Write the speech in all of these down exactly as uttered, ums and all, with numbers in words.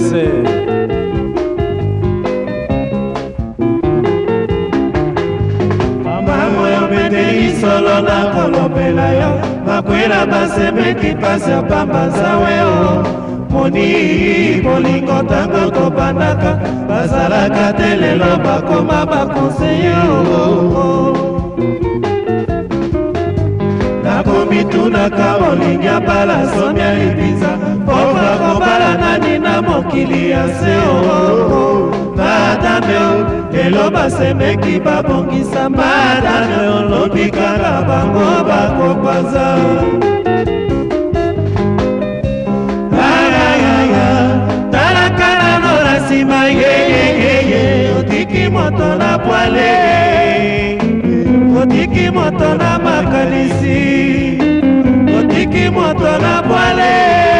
se mama moyo meteli solo na kolobela yo makwela basemeki pasi ya pamba zawe o moni bolingo tango tobandaka bazalaka te lelo bakoma bakonseye o nakomitunaka olingi abala somi ya libiza pova kobala nani na mokili ya se o madame o lelo basemeki babongisa madame olobi kaka bango bakokwaza talakanano na nsima yeyeyeye otiki moto na pwale otiki moto na makanisi otiki moto na pwale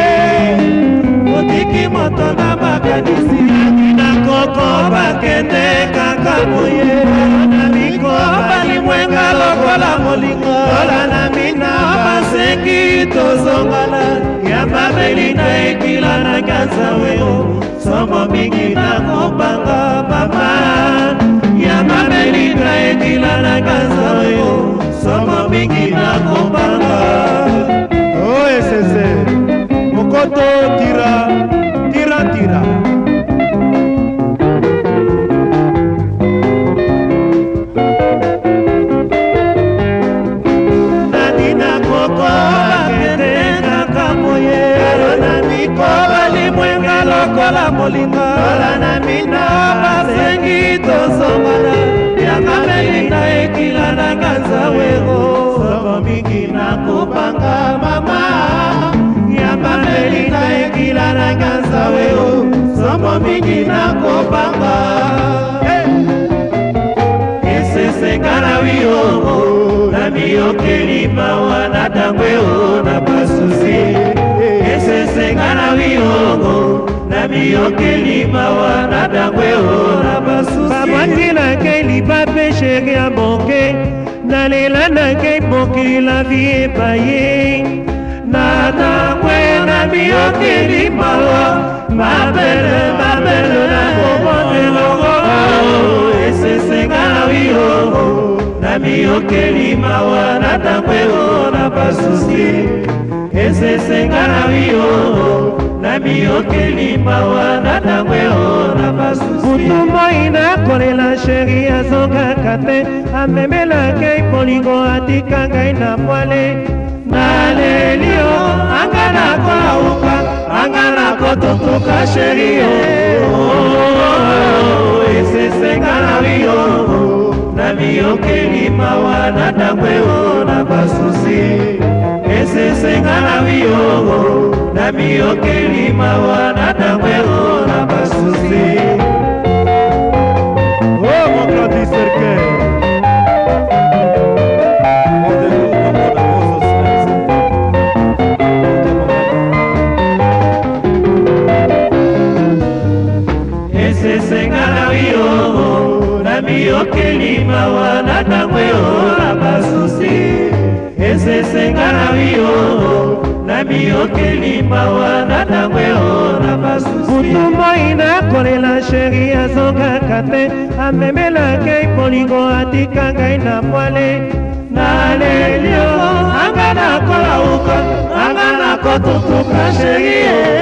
otiki moto na makanisi na koko bakende kaka boye na miko balimwenga lokola molingo tola na mina basengi tozongana ya mabeli na ekila na kanzaweo somo mingi na kobanga mama ya mabeli na ekila na kanzaweo somo mingi na kobanga oh esese mokoto tira tira tira nadina koko bakende kaka moye na miko balimwenga lokola molinga tola na mina basengi tozongana ya mabeli na ekila na kanzaweo somo mingi na kobanga mama ya mabeli na ekila na kanzaweo somo mingi na kobanga esesengana wiongo na miyokeli mawa na tangweo na basusi esesengana wiongo na miyokeli mawa na tangweo na basusi babwati na keli bape sheri ya moke na lela na kei moki la vie paye na tangwe na miyokeli mawa mabele mabele na kobote logo esesengana wiongo na miyokeli mawa na tangweo na basusi esesengana wiongo na miyokeli mawa na tangweo na basusi mutumbo inakolela sheri azongaka te amemelaka polingo atika ngai na pwale na lelio anga nakolauka anga nakototoka sheri esesengana wiongo na miyokeli mawa na tangweo na basusi esesengana wiongo na miyokeli mawa na tangweo na basusi oh mon grand discerqueur esesengana wiongo na miyokeli mawa na tangweo na basusi esesengana wiongo na miyokeli mawa na tangweo na basusi mutumbo inakolela sheri azongaka te amemelaka polingo atika ngai na pwale na lelio anga nakolauka anga nakototoka sheri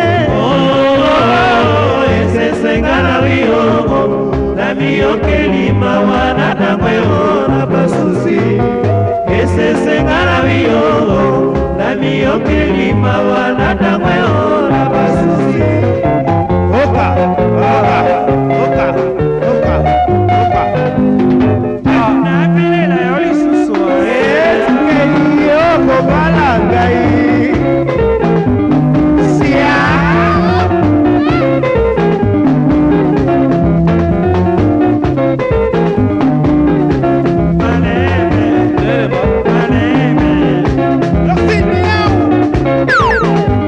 esesengana wiongo na miyokeli mawa na tangweo na basusi esesengana wiongo na miyokeli mawa na tangweo na basusi oka oka oka oka oka na bilela yo lisusu esengeli yo kobala ngai Maneme, maneme, Merci, miau.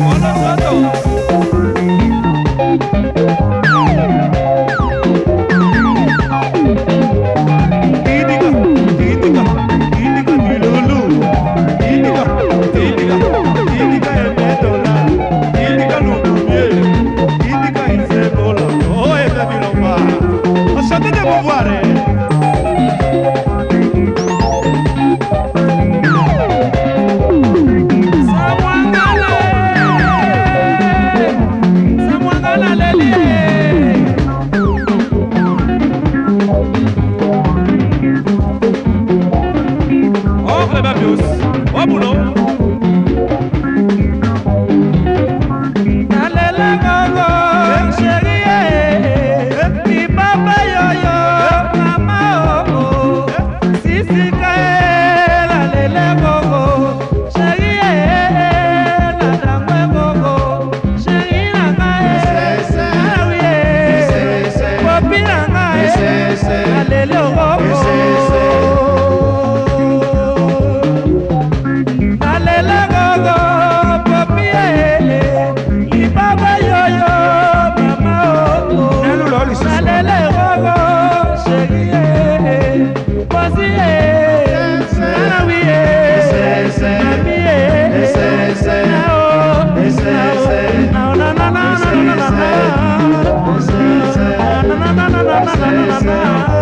na na na na